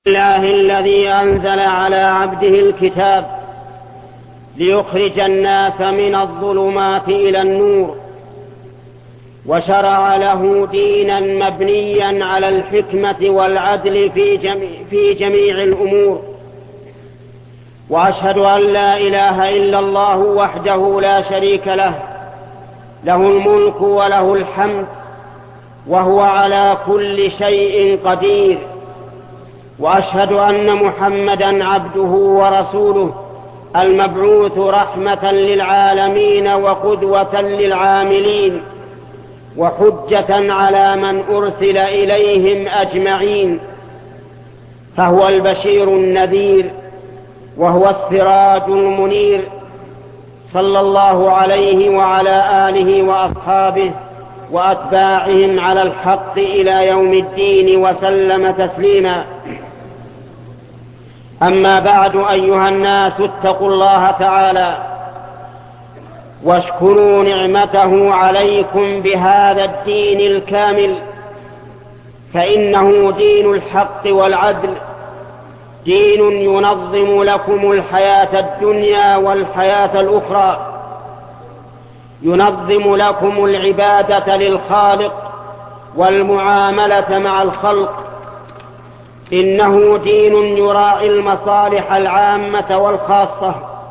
الله الذي أنزل على عبده الكتاب ليخرج الناس من الظلمات إلى النور، وشرع له دينا مبنيا على الحكمة والعدل في جميع الأمور. وأشهد أن لا إله إلا الله وحده لا شريك له، له الملك وله الحمد وهو على كل شيء قدير. وأشهد أن محمدًا عبده ورسوله المبعوث رحمة للعالمين وقدوة للعاملين وحجة على من أرسل إليهم أجمعين، فهو البشير النذير وهو السراج المنير، صلى الله عليه وعلى آله وأصحابه وأتباعهم على الحق إلى يوم الدين وسلم تسليما. أما بعد، أيها الناس، اتقوا الله تعالى واشكروا نعمته عليكم بهذا الدين الكامل، فإنه دين الحق والعدل، دين ينظم لكم الحياة الدنيا والحياة الأخرى، ينظم لكم العبادة للخالق والمعاملة مع الخلق. إنه دين يراعي المصالح العامة والخاصة.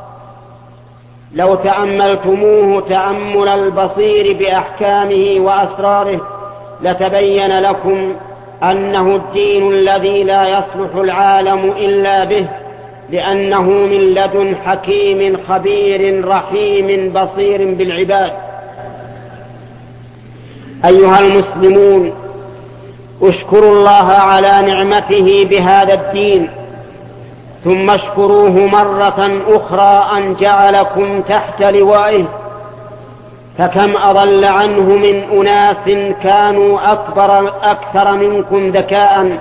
لو تأملتموه تأمل البصير بأحكامه وأسراره لتبين لكم أنه الدين الذي لا يصلح العالم إلا به، لأنه من لدن حكيم خبير رحيم بصير بالعباد. أيها المسلمون، اشكروا الله على نعمته بهذا الدين، ثم اشكروه مرة أخرى أن جعلكم تحت لوائه. فكم أضل عنه من أناس كانوا أكثر منكم ذكاء،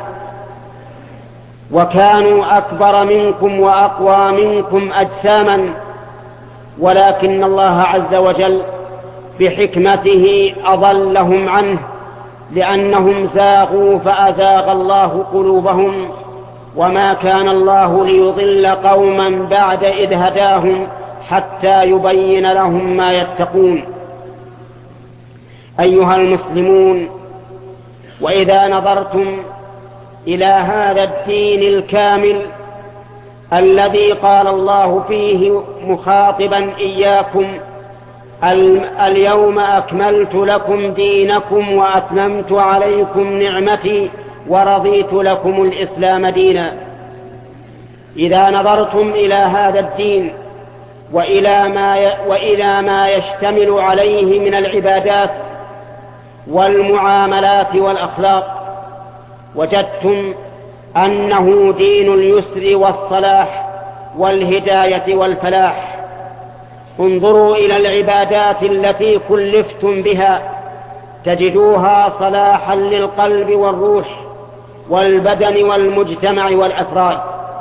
وكانوا أكبر منكم وأقوى منكم أجساما، ولكن الله عز وجل بحكمته أضلهم عنه، لأنهم زاغوا فأزاغ الله قلوبهم، وما كان الله ليضل قوما بعد إذ هداهم حتى يبين لهم ما يتقون. أيها المسلمون، وإذا نظرتم إلى هذا الدين الكامل الذي قال الله فيه مخاطبا إياكم: اليوم أكملت لكم دينكم وأتممت عليكم نعمتي ورضيت لكم الإسلام دينا. إذا نظرتم إلى هذا الدين وإلى ما يشتمل عليه من العبادات والمعاملات والأخلاق، وجدتم أنه دين اليسر والصلاح والهداية والفلاح. انظروا إلى العبادات التي كلفتم بها، تجدوها صلاحا للقلب والروح والبدن والمجتمع والأفراد.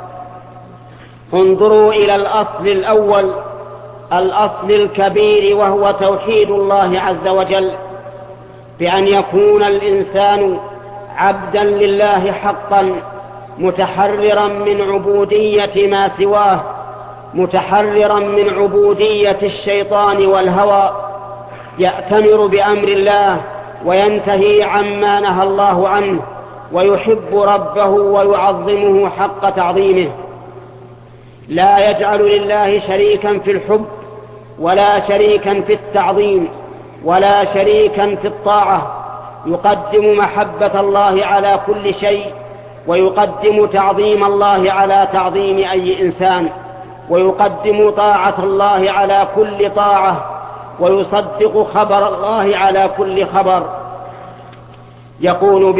انظروا إلى الأصل الأول، الأصل الكبير، وهو توحيد الله عز وجل، بأن يكون الإنسان عبدا لله حقا، متحررا من عبودية ما سواه، متحررا من عبودية الشيطان والهوى، يأتمر بأمر الله وينتهي عما نهى الله عنه، ويحب ربه ويعظمه حق تعظيمه. لا يجعل لله شريكا في الحب، ولا شريكا في التعظيم، ولا شريكا في الطاعة. يقدم محبة الله على كل شيء، ويقدم تعظيم الله على تعظيم أي إنسان، ويقدم طاعة الله على كل طاعة، ويصدق خبر الله على كل خبر. يقول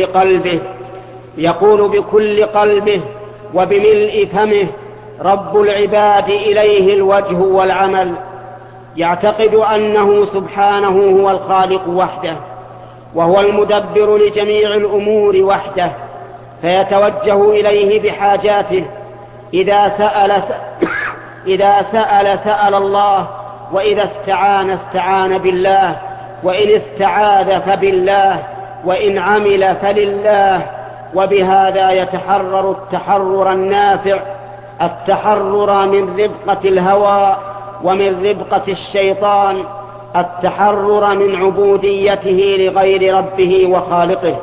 بكل قلبه وبملء فمه: رب العباد إليه الوجه والعمل. يعتقد أنه سبحانه هو الخالق وحده، وهو المدبر لجميع الأمور وحده، فيتوجه إليه بحاجاته. إذا سأل الله، وإذا استعان بالله، وإن استعاذ فبالله، وإن عمل فلله، وبهذا يتحرر التحرر النافع، التحرر من ربقة الهوى ومن ربقة الشيطان، التحرر من عبوديته لغير ربه وخالقه.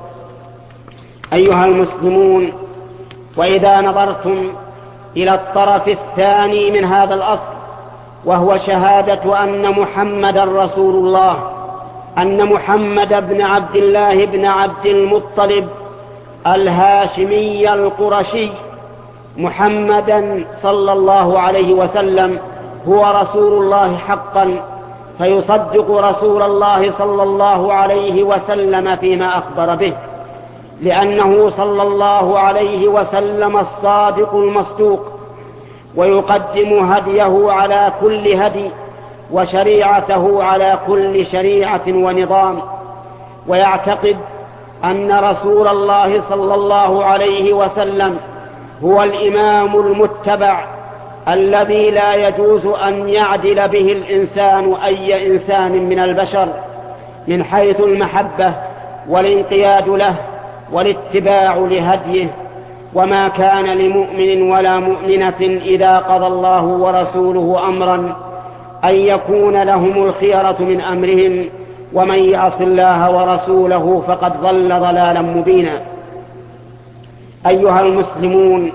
أيها المسلمون، وإذا نظرتم إلى الطرف الثاني من هذا الأصل، وهو شهادة أن محمدا رسول الله، أن محمد بن عبد الله بن عبد المطلب الهاشمي القرشي محمدا صلى الله عليه وسلم هو رسول الله حقا، فيصدق رسول الله صلى الله عليه وسلم فيما أخبر به، لأنه صلى الله عليه وسلم الصادق المصدوق، ويقدم هديه على كل هدي، وشريعته على كل شريعة ونظام، ويعتقد أن رسول الله صلى الله عليه وسلم هو الإمام المتبع الذي لا يجوز أن يعدل به الإنسان أي إنسان من البشر من حيث المحبة والانقياد له والاتباع لهديه. وما كان لمؤمن ولا مؤمنة إذا قضى الله ورسوله أمرا أن يكون لهم الخيرة من أمرهم، ومن يعص الله ورسوله فقد ضل ضلالا مبينا. أيها المسلمون،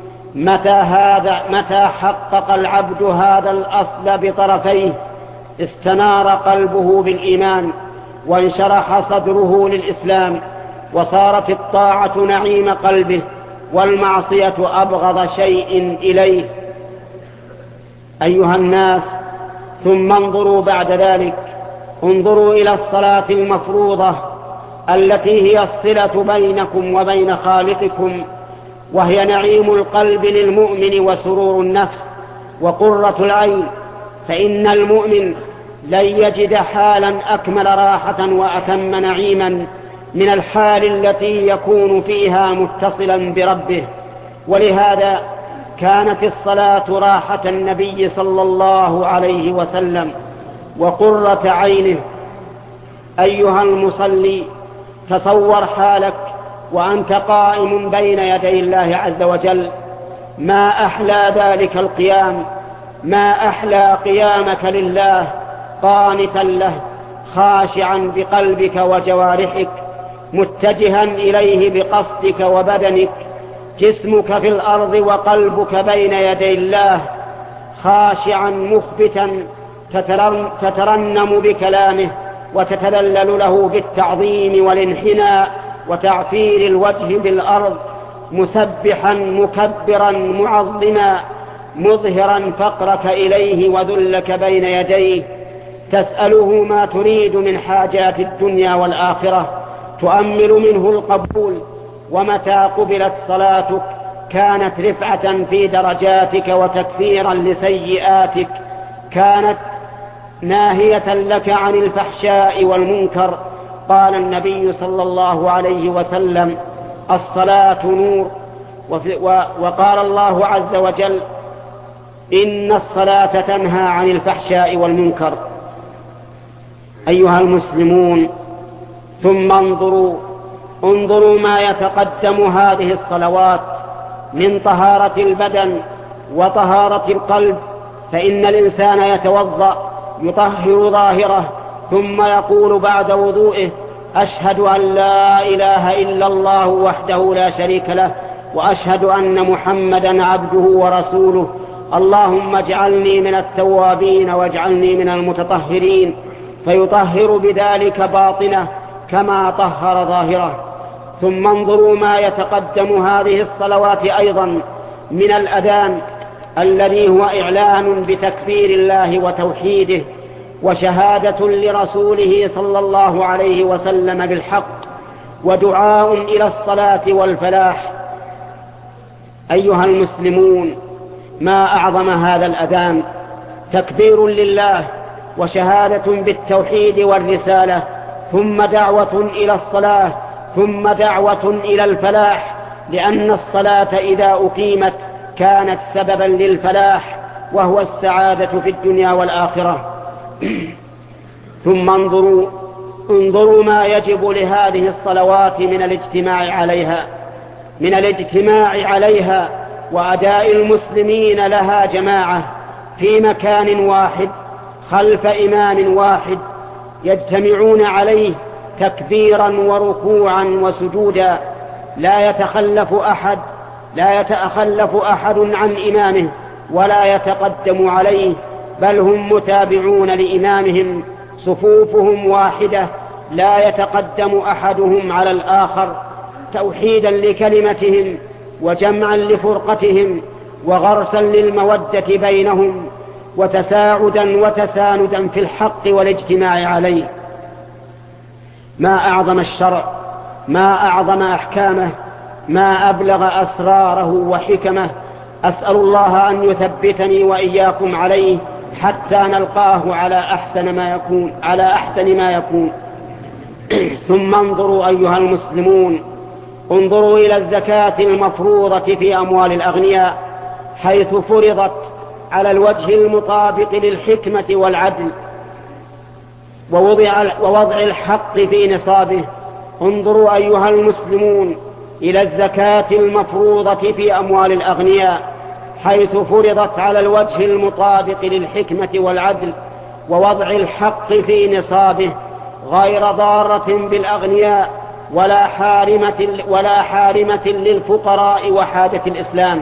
متى حقق العبد هذا الأصل بطرفيه استنار قلبه بالإيمان، وانشرح صدره للإسلام، وصارت الطاعة نعيم قلبه، والمعصية أبغض شيء إليه. أيها الناس، ثم انظروا بعد ذلك، انظروا إلى الصلاة المفروضة التي هي الصلة بينكم وبين خالقكم، وهي نعيم القلب للمؤمن وسرور النفس وقرة العين، فإن المؤمن لن يجد حالا أكمل راحة وأتم نعيما من الحال التي يكون فيها متصلا بربه. ولهذا كانت الصلاة راحة النبي صلى الله عليه وسلم وقرة عينه. أيها المصلي، تصور حالك وأنت قائم بين يدي الله عز وجل، ما أحلى ذلك القيام، ما أحلى قيامك لله قانتا له، خاشعا بقلبك وجوارحك، متجها إليه بقصدك وبدنك، جسمك في الأرض وقلبك بين يدي الله، خاشعا مخبتا تترنم بكلامه وتتذلل له بالتعظيم والانحناء وتعفير الوجه بالأرض، مسبحا مكبرا معظما، مظهرا فقرك إليه وذلك بين يديه، تسأله ما تريد من حاجات الدنيا والآخرة، تؤمل منه القبول. ومتى قبلت صلاتك كانت رفعة في درجاتك وتكفيرا لسيئاتك، كانت ناهية لك عن الفحشاء والمنكر. قال النبي صلى الله عليه وسلم: الصلاة نور. وقال الله عز وجل: إن الصلاة تنهى عن الفحشاء والمنكر. أيها المسلمون، ثم انظروا ما يتقدم هذه الصلوات من طهارة البدن وطهارة القلب. فإن الإنسان يتوضأ يطهر ظاهره، ثم يقول بعد وضوئه: أشهد أن لا إله إلا الله وحده لا شريك له، وأشهد أن محمدا عبده ورسوله، اللهم اجعلني من التوابين واجعلني من المتطهرين، فيطهر بذلك باطنه كما طهر ظاهره. ثم انظروا ما يتقدم هذه الصلوات أيضا من الأذان، الذي هو إعلان بتكبير الله وتوحيده، وشهادة لرسوله صلى الله عليه وسلم بالحق، ودعاء إلى الصلاة والفلاح. أيها المسلمون، ما أعظم هذا الأذان، تكبير لله وشهادة بالتوحيد والرسالة، ثم دعوة إلى الصلاة، ثم دعوة إلى الفلاح، لأن الصلاة إذا أقيمت كانت سببا للفلاح، وهو السعادة في الدنيا والآخرة. ثم انظروا ما يجب لهذه الصلوات من الاجتماع عليها. من الاجتماع عليها وأداء المسلمين لها جماعة في مكان واحد خلف إمام واحد يجتمعون عليه تكبيرا وركوعا وسجودا، لا يتخلف أحد عن إمامه ولا يتقدم عليه، بل هم متابعون لإمامهم، صفوفهم واحدة لا يتقدم أحدهم على الآخر، توحيدا لكلمتهم وجمعا لفرقتهم وغرسا للمودة بينهم وتساعدا وتساندا في الحق والاجتماع عليه. ما أعظم الشرع، ما أعظم أحكامه، ما أبلغ أسراره وحكمه. أسأل الله أن يثبتني وإياكم عليه حتى نلقاه على أحسن ما يكون. ثم انظروا أيها المسلمون، انظروا إلى الزكاة المفروضة في أموال الأغنياء، حيث فرضت على الوجه المطابق للحكمة والعدل ووضع الحق في نصابه. انظروا أيها المسلمون إلى الزكاة المفروضة في أموال الأغنياء، حيث فرضت على الوجه المطابق للحكمة والعدل ووضع الحق في نصابه، غير ضارة بالأغنياء ولا حارمة للفقراء وحاجة الإسلام.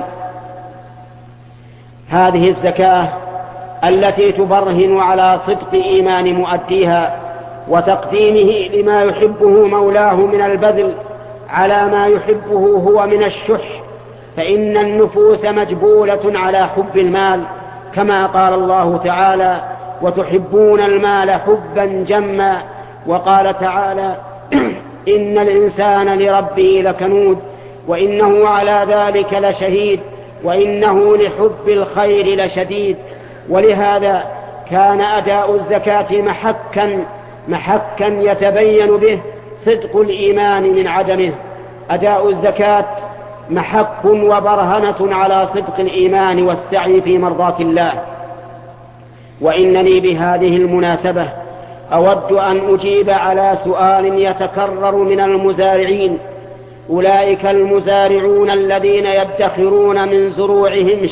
هذه الزكاة التي تبرهن على صدق إيمان مؤديها وتقديمه لما يحبه مولاه من البذل على ما يحبه هو من الشح، فإن النفوس مجبولة على حب المال، كما قال الله تعالى: وتحبون المال حبا جما. وقال تعالى: إن الإنسان لربه لكنود وإنه على ذلك لشهيد وإنه لحب الخير لشديد. ولهذا كان أداء الزكاة محكا يتبين به صدق الإيمان من عدمه. أداء الزكاة محك وبرهنة على صدق الإيمان والسعي في مرضاة الله. وإنني بهذه المناسبة أود أن أجيب على سؤال يتكرر من المزارعين. أولئك المزارعون الذين يدخرون من زروعهم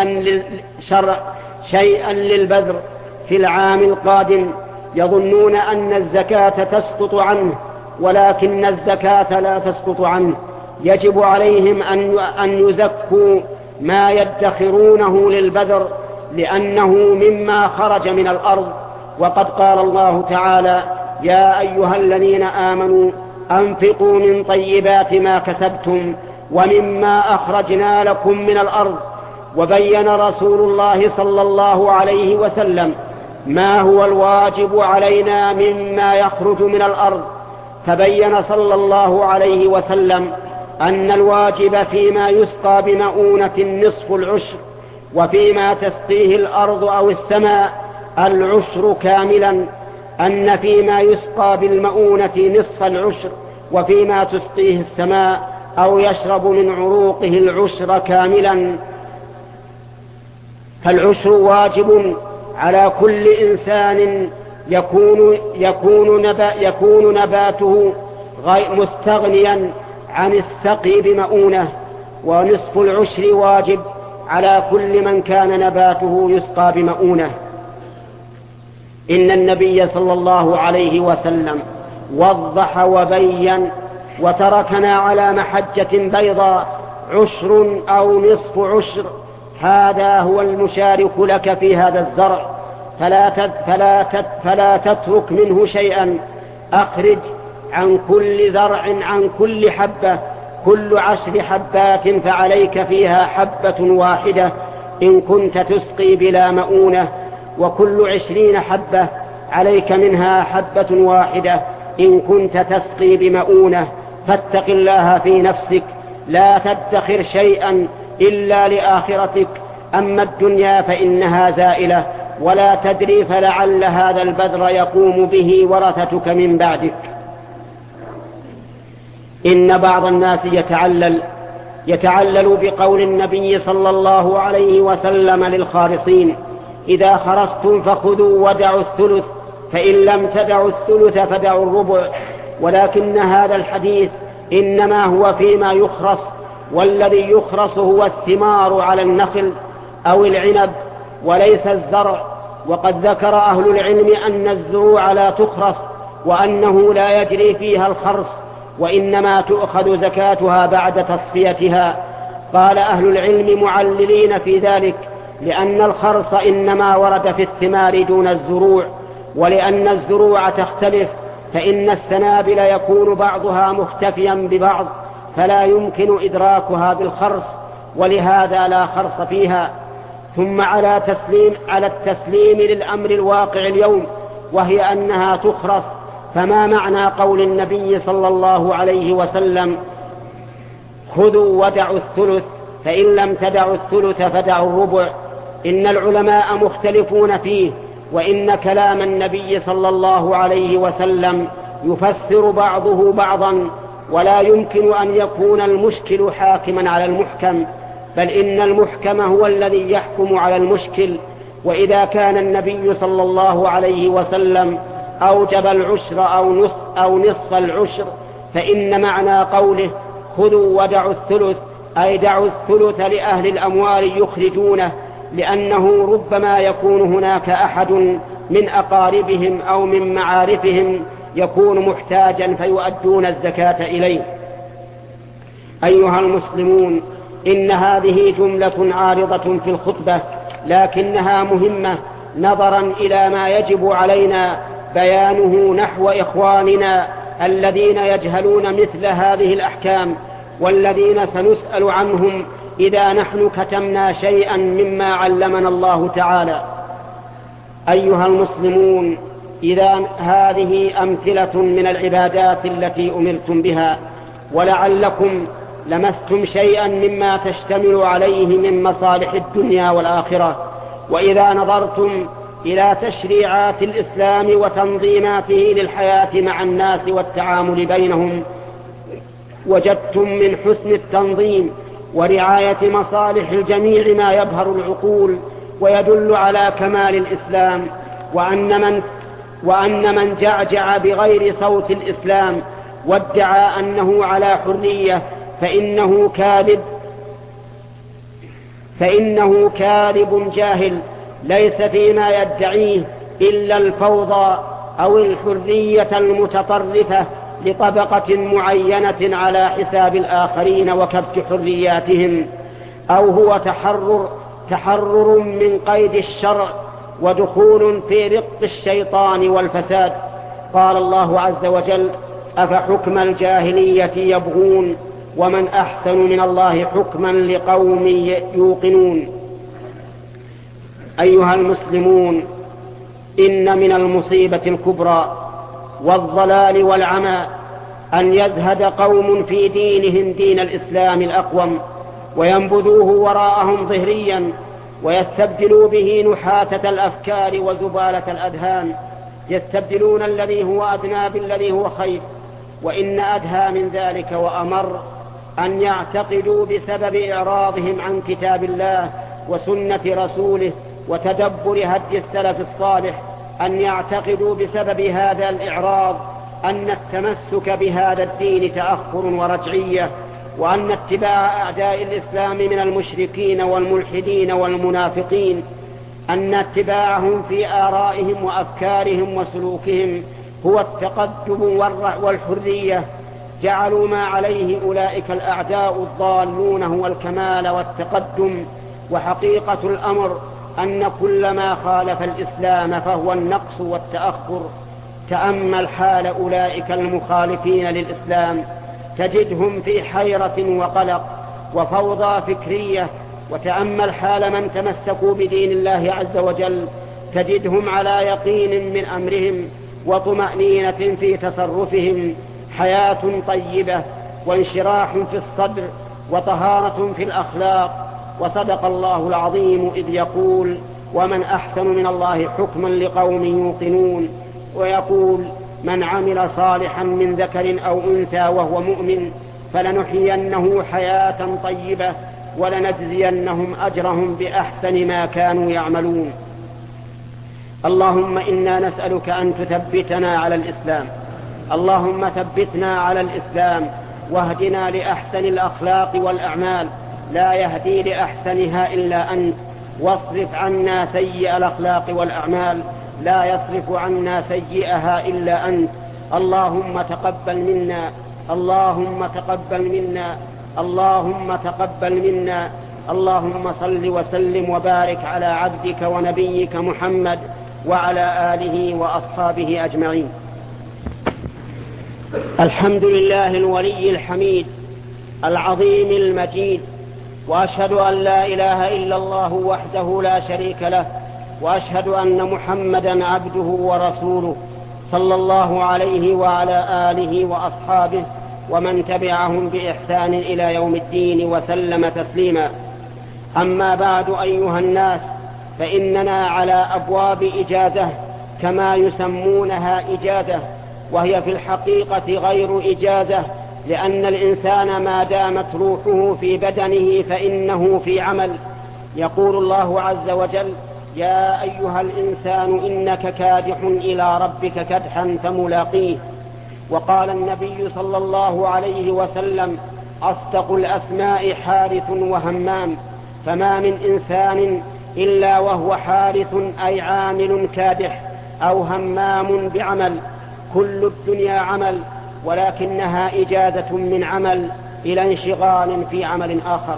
شيئا للبذر في العام القادم، يظنون أن الزكاة تسقط عنه، ولكن الزكاة لا تسقط عنه. يجب عليهم أن يزكوا ما يدخرونه للبذر، لأنه مما خرج من الأرض. وقد قال الله تعالى: يا أيها الذين آمنوا أنفقوا من طيبات ما كسبتم ومما أخرجنا لكم من الأرض. وبين رسول الله صلى الله عليه وسلم ما هو الواجب علينا مما يخرج من الأرض، فبين صلى الله عليه وسلم أن الواجب فيما يسقى بمؤونة نصف العشر، وفيما تسقيه الأرض أو السماء العشر كاملا، أن فيما يسقى بالمؤونة نصف العشر، وفيما تسقيه السماء أو يشرب من عروقه العشر كاملا. فالعشر واجب على كل إنسان يكون نباته مستغنيا عن السقي بمؤونة، ونصف العشر واجب على كل من كان نباته يسقى بمؤونة. إن النبي صلى الله عليه وسلم وضح وبين وتركنا على محجة بيضاء: عشر أو نصف عشر، هذا هو المشارك لك في هذا الزرع، فلا تترك منه شيئا. أخرج عن كل زرع عن كل حبة كل 10 حبات فعليك فيها حبة واحدة إن كنت تسقي بلا مؤونة، وكل 20 حبة عليك منها حبة واحدة إن كنت تسقي بمؤونة. فاتق الله في نفسك، لا تدخر شيئا إلا لآخرتك، أما الدنيا فإنها زائلة، ولا تدري فلعل هذا البذر يقوم به ورثتك من بعدك. إن بعض الناس يتعلل بقول النبي صلى الله عليه وسلم للخارصين: إذا خرصتم فخذوا ودعوا الثلث، فإن لم تدعوا الثلث فدعوا الربع. ولكن هذا الحديث إنما هو فيما يخرص، والذي يخرص هو الثمار على النخل أو العنب وليس الزرع. وقد ذكر أهل العلم أن الزروع لا تخرص وأنه لا يجري فيها الخرص، وإنما تؤخذ زكاتها بعد تصفيتها. قال أهل العلم معللين في ذلك لأن الخرص إنما ورد في الثمار دون الزروع، ولأن الزروع تختلف، فإن السنابل يكون بعضها مختفيا ببعض فلا يمكن إدراكها بالخرص، ولهذا لا خرص فيها. ثم على التسليم للأمر الواقع اليوم، وهي أنها تخرص. فما معنى قول النبي صلى الله عليه وسلم: خذوا ودعوا الثلث، فإن لم تدعوا الثلث فدعوا الربع؟ إن العلماء مختلفون فيه، وإن كلام النبي صلى الله عليه وسلم يفسر بعضه بعضا، ولا يمكن أن يكون المشكل حاكما على المحكم، بل إن المحكم هو الذي يحكم على المشكل. وإذا كان النبي صلى الله عليه وسلم أوجب العشر أو نصف العشر، فإن معنى قوله خذوا ودعوا الثلث أي دعوا الثلث لأهل الأموال يخرجونه، لأنه ربما يكون هناك أحد من أقاربهم أو من معارفهم يكون محتاجا فيؤدون الزكاة إليه. أيها المسلمون، إن هذه جملة عارضة في الخطبة، لكنها مهمة نظرا إلى ما يجب علينا بيانه نحو إخواننا الذين يجهلون مثل هذه الأحكام، والذين سنسأل عنهم إذا نحن كتمنا شيئا مما علمنا الله تعالى. أيها المسلمون، إذا هذه أمثلة من العبادات التي أمرتم بها، ولعلكم لمستم شيئا مما تشتمل عليه من مصالح الدنيا والآخرة. وإذا نظرتم إلى تشريعات الإسلام وتنظيماته للحياة مع الناس والتعامل بينهم، وجدتم من حسن التنظيم ورعاية مصالح الجميع ما يبهر العقول ويدل على كمال الإسلام، وأن من جعجع بغير صوت الإسلام وادعى أنه على حرية فإنه كاذب جاهل، ليس فيما يدعيه إلا الفوضى أو الحرية المتطرفة لطبقة معينة على حساب الآخرين وكبت حرياتهم، أو هو تحرر من قيد الشرع ودخول في رق الشيطان والفساد. قال الله عز وجل: أفحكم الجاهلية يبغون ومن أحسن من الله حكما لقوم يوقنون. أيها المسلمون، إن من المصيبة الكبرى والضلال والعمى أن يزهد قوم في دينهم دين الإسلام الأقوم وينبذوه وراءهم ظهريا، ويستبدلوا به نحاتة الأفكار وزبالة الأذهان، يستبدلون الذي هو أدنى بالذي هو خير. وإن أدهى من ذلك وأمر أن يعتقدوا بسبب إعراضهم عن كتاب الله وسنة رسوله وتدبر هدي السلف الصالح، أن يعتقدوا بسبب هذا الإعراض أن التمسك بهذا الدين تأخر ورجعية، وأن اتباع أعداء الإسلام من المشركين والملحدين والمنافقين، أن اتباعهم في آرائهم وأفكارهم وسلوكهم هو التقدم والحرية. جعلوا ما عليه أولئك الأعداء الضالون هو الكمال والتقدم، وحقيقة الأمر أن كل ما خالف الإسلام فهو النقص والتأخر. تأمل حال أولئك المخالفين للإسلام، تجدهم في حيرة وقلق وفوضى فكرية. وتأمل حال من تمسكوا بدين الله عز وجل، تجدهم على يقين من أمرهم وطمأنينة في تصرفهم، حياة طيبة وانشراح في الصدر وطهارة في الأخلاق. وصدق الله العظيم إذ يقول: ومن أحسن من الله حكما لقوم يوقنون. ويقول: من عمل صالحا من ذكر أو أنثى وهو مؤمن فلنحيينه حياة طيبة ولنجزينهم أجرهم بأحسن ما كانوا يعملون. اللهم إنا نسألك أن تثبتنا على الإسلام، اللهم ثبتنا على الإسلام، واهدنا لأحسن الأخلاق والأعمال، لا يهدي لأحسنها إلا أنت، واصرف عنا سيئ الأخلاق والأعمال، لا يصرف عنا سيئها إلا أنت. اللهم تقبل منا، اللهم تقبل منا، اللهم تقبل منا. اللهم صل وسلم وبارك على عبدك ونبيك محمد وعلى آله وأصحابه أجمعين. الحمد لله الولي الحميد العظيم المجيد، وأشهد أن لا إله إلا الله وحده لا شريك له، وأشهد أن محمدا عبده ورسوله صلى الله عليه وعلى آله وأصحابه ومن تبعهم بإحسان إلى يوم الدين وسلم تسليما. أما بعد أيها الناس، فإننا على أبواب إجازة كما يسمونها إجازة، وهي في الحقيقة غير إجازة، لأن الإنسان ما دامت روحه في بدنه فإنه في عمل. يقول الله عز وجل: يا أيها الإنسان إنك كادح إلى ربك كدحا فملاقيه. وقال النبي صلى الله عليه وسلم: أصدق الأسماء حارث وهمام، فما من إنسان إلا وهو حارث أي عامل كادح أو همام بعمل. كل الدنيا عمل، ولكنها إجازة من عمل إلى انشغال في عمل آخر.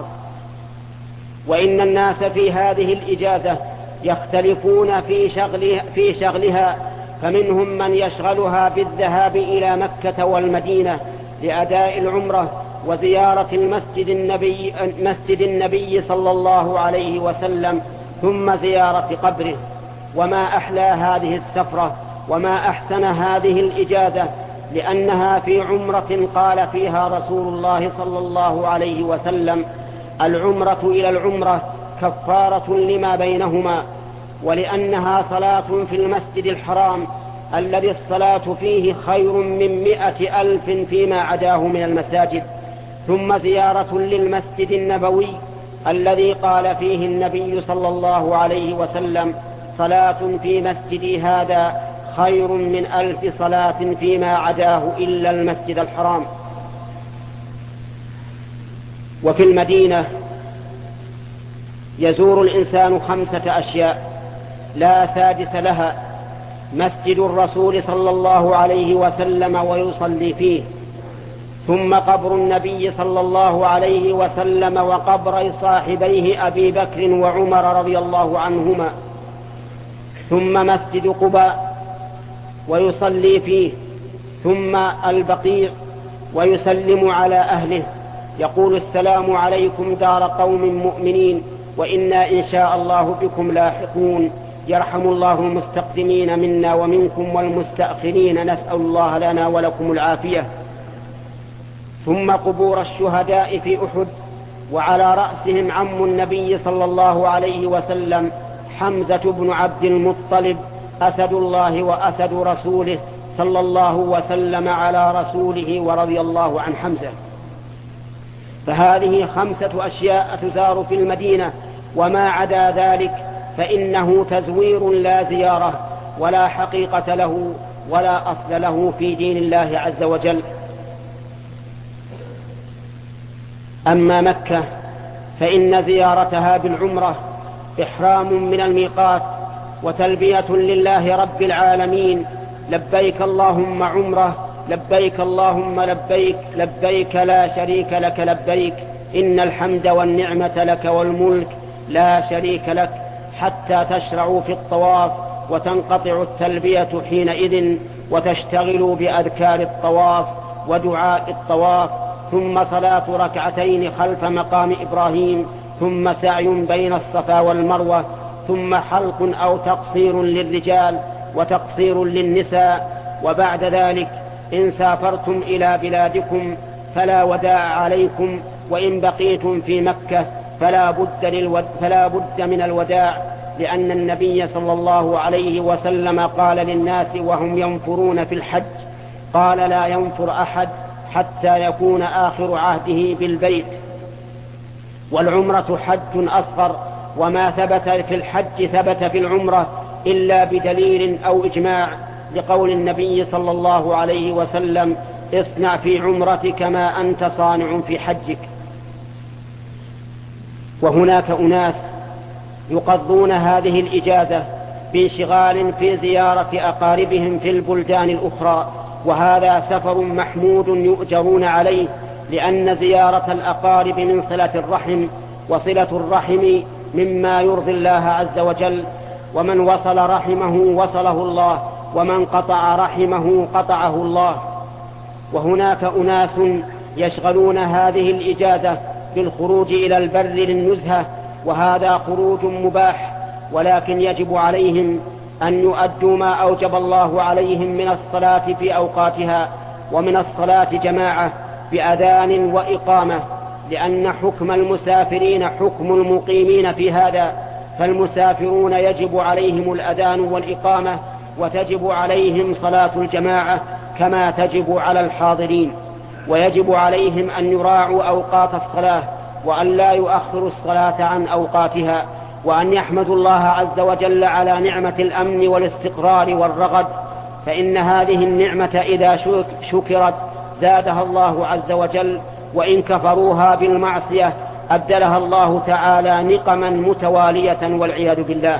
وإن الناس في هذه الإجازة يختلفون في شغلها، فمنهم من يشغلها بالذهاب إلى مكة والمدينة لأداء العمرة وزيارة مسجد النبي صلى الله عليه وسلم، ثم زيارة قبره. وما أحلى هذه السفرة وما أحسن هذه الإجازة، لأنها في عمرة قال فيها رسول الله صلى الله عليه وسلم: العمرة إلى العمرة كفارة لما بينهما. ولأنها صلاة في المسجد الحرام الذي الصلاة فيه خير من 100,000 فيما عداه من المساجد. ثم زيارة للمسجد النبوي الذي قال فيه النبي صلى الله عليه وسلم: صلاة في مسجدي هذا خير من 1000 صلاة فيما عداه إلا المسجد الحرام. وفي المدينة يزور الإنسان 5 أشياء لا سادس لها: مسجد الرسول صلى الله عليه وسلم ويصلي فيه، ثم قبر النبي صلى الله عليه وسلم وقبر صاحبيه أبي بكر وعمر رضي الله عنهما، ثم مسجد قباء ويصلي فيه، ثم البقيع ويسلم على أهله، يقول: السلام عليكم دار قوم مؤمنين وإنا إن شاء الله بكم لاحقون، يرحم الله المستقدمين منا ومنكم والمستأخرين، نسأل الله لنا ولكم العافية. ثم قبور الشهداء في أحد، وعلى رأسهم عم النبي صلى الله عليه وسلم حمزة بن عبد المطلب، أسد الله وأسد رسوله صلى الله وسلم على رسوله ورضي الله عن حمزة. فهذه 5 أشياء تزار في المدينة، وما عدا ذلك فإنه تزوير لا زيارة، ولا حقيقة له ولا أصل له في دين الله عز وجل. أما مكة فإن زيارتها بالعمرة إحرام من الميقات وتلبية لله رب العالمين: لبيك اللهم عمرة، لبيك اللهم لبيك، لبيك لا شريك لك لبيك، إن الحمد والنعمة لك والملك لا شريك لك، حتى تشرعوا في الطواف وتنقطع التلبية حينئذ وتشتغلوا بأذكار الطواف ودعاء الطواف، ثم صلاة ركعتين خلف مقام إبراهيم، ثم سعي بين الصفا والمروة، ثم حلق أو تقصير للرجال وتقصير للنساء. وبعد ذلك إن سافرتم إلى بلادكم فلا وداع عليكم، وإن بقيتم في مكة فلا بد من الوداع، لأن النبي صلى الله عليه وسلم قال للناس وهم ينفرون في الحج: قال لا ينفر أحد حتى يكون آخر عهده بالبيت. والعمرة حج أصغر، وما ثبت في الحج ثبت في العمرة إلا بدليل أو إجماع، لقول النبي صلى الله عليه وسلم: اصنع في عمرتك ما أنت صانع في حجك. وهناك أناس يقضون هذه الإجازة بانشغال في زيارة أقاربهم في البلدان الأخرى، وهذا سفر محمود يؤجرون عليه، لأن زيارة الأقارب من صلة الرحم، وصلة الرحم مما يرضي الله عز وجل، ومن وصل رحمه وصله الله، ومن قطع رحمه قطعه الله. وهناك أناس يشغلون هذه الإجازة بالخروج إلى البر للنزهة، وهذا خروج مباح، ولكن يجب عليهم أن يؤدوا ما أوجب الله عليهم من الصلاة في أوقاتها، ومن الصلاة جماعة بأذان وإقامة، لأن حكم المسافرين حكم المقيمين في هذا، فالمسافرون يجب عليهم الأذان والإقامة، وتجب عليهم صلاة الجماعة كما تجب على الحاضرين، ويجب عليهم أن يراعوا أوقات الصلاة، وأن لا يؤخروا الصلاة عن أوقاتها، وأن يحمدوا الله عز وجل على نعمة الأمن والاستقرار والرغد، فإن هذه النعمة إذا شكرت زادها الله عز وجل، وإن كفروها بالمعصية أبدلها الله تعالى نقما متوالية والعياذ بالله.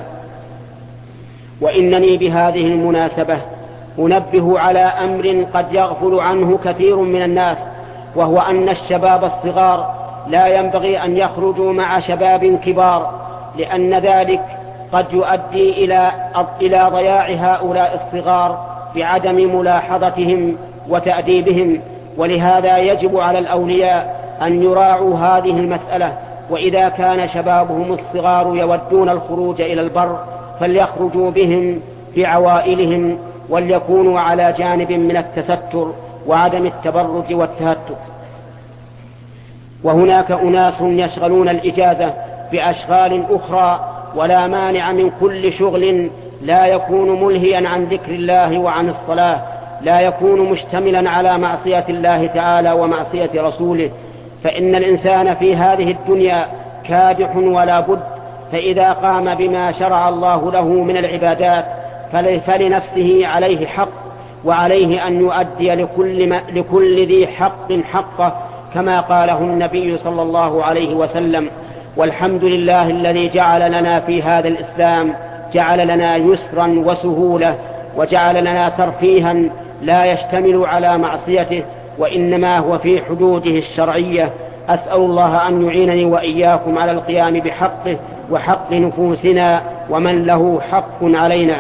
وإنني بهذه المناسبة أنبه على أمر قد يغفل عنه كثير من الناس، وهو أن الشباب الصغار لا ينبغي أن يخرجوا مع شباب كبار، لأن ذلك قد يؤدي إلى ضياع هؤلاء الصغار بعدم ملاحظتهم وتأديبهم، ولهذا يجب على الأولياء أن يراعوا هذه المسألة، وإذا كان شبابهم الصغار يودون الخروج إلى البر فليخرجوا بهم بعوائلهم، وليكونوا على جانب من التستر وعدم التبرج والتهتك. وهناك أناس يشغلون الإجازة بأشغال أخرى، ولا مانع من كل شغل لا يكون ملهيا عن ذكر الله وعن الصلاة، لا يكون مشتملا على معصية الله تعالى ومعصية رسوله، فإن الإنسان في هذه الدنيا كادح ولا بد، فإذا قام بما شرع الله له من العبادات فلنفسه عليه حق، وعليه أن يؤدي لكل ذي حق حقه، كما قاله النبي صلى الله عليه وسلم. والحمد لله الذي جعل لنا في هذا الإسلام جعل لنا يسرا وسهولة، وجعل لنا ترفيها لا يشتمل على معصيته، وإنما هو في حدوده الشرعية. أسأل الله أن يعينني وإياكم على القيام بحقه وحق نفوسنا ومن له حق علينا.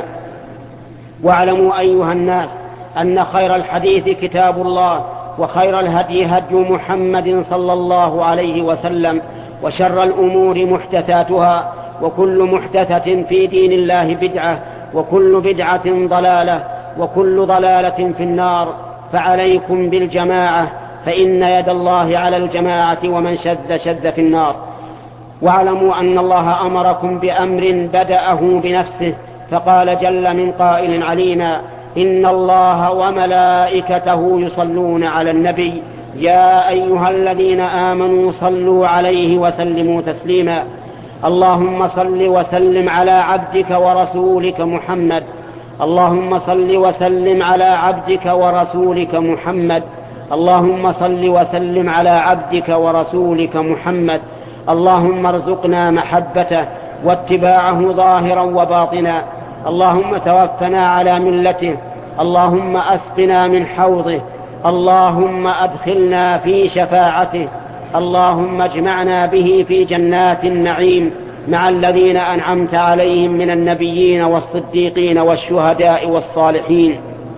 واعلموا أيها الناس أن خير الحديث كتاب الله، وخير الهدي هدي محمد صلى الله عليه وسلم، وشر الأمور محدثاتها، وكل محدثة في دين الله بدعة، وكل بدعة ضلالة، وكل ضلالة في النار. فعليكم بالجماعة، فإن يد الله على الجماعة، ومن شذ في النار. واعلموا أن الله أمركم بأمر بدأه بنفسه، فقال جل من قائل علينا: إن الله وملائكته يصلون على النبي يا أيها الذين آمنوا صلوا عليه وسلموا تسليما. اللهم صل وسلم على عبدك ورسولك محمد. اللهم صل وسلم على عبدك ورسولك محمد. اللهم صل وسلم على عبدك ورسولك محمد. اللهم ارزقنا محبته واتباعه ظاهرا وباطنا. اللهم توفنا على ملته. اللهم أسقنا من حوضه. اللهم أدخلنا في شفاعته. اللهم اجمعنا به في جنات النعيم مع الذين أنعمت عليهم من النبيين والصديقين والشهداء والصالحين.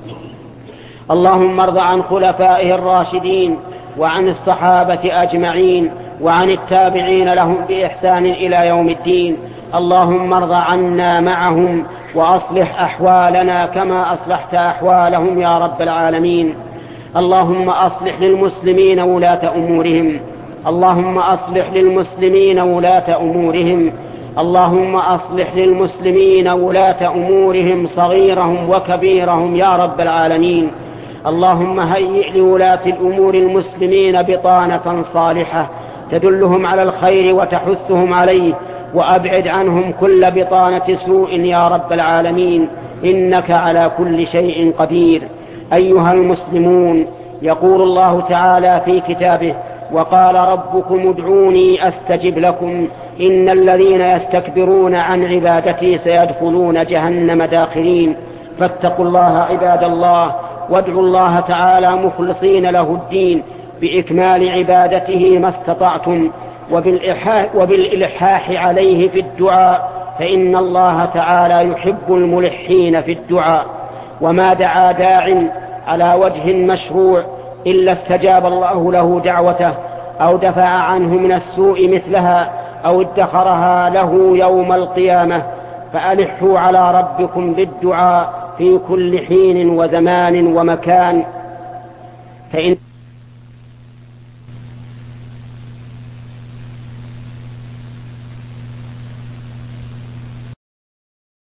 اللهم ارض عن خلفائه الراشدين وعن الصحابة أجمعين وعن التابعين لهم بإحسان إلى يوم الدين. اللهم ارض عنا معهم وأصلح أحوالنا كما أصلحت أحوالهم يا رب العالمين. اللهم أصلح للمسلمين ولاة أمورهم. اللهم أصلح للمسلمين ولاة أمورهم. اللهم أصلح للمسلمين ولاة أمورهم صغيرهم وكبيرهم يا رب العالمين. اللهم هيئ لولاة الأمور المسلمين بطانة صالحة تدلهم على الخير وتحثهم عليه، وأبعد عنهم كل بطانة سوء يا رب العالمين، إنك على كل شيء قدير. أيها المسلمون، يقول الله تعالى في كتابه: وقال ربكم ادعوني أستجب لكم إن الذين يستكبرون عن عبادتي سيدخلون جهنم داخرين. فاتقوا الله عباد الله، وادعوا الله تعالى مخلصين له الدين بإكمال عبادته ما استطعتم، وبالإلحاح عليه في الدعاء، فإن الله تعالى يحب الملحين في الدعاء. وما دعا داع على وجه مشروع إلا استجاب الله له دعوته، أو دفع عنه من السوء مثلها، أو ادخرها له يوم القيامة. فألحوا على ربكم بالدعاء في كل حين وزمان ومكان، فإن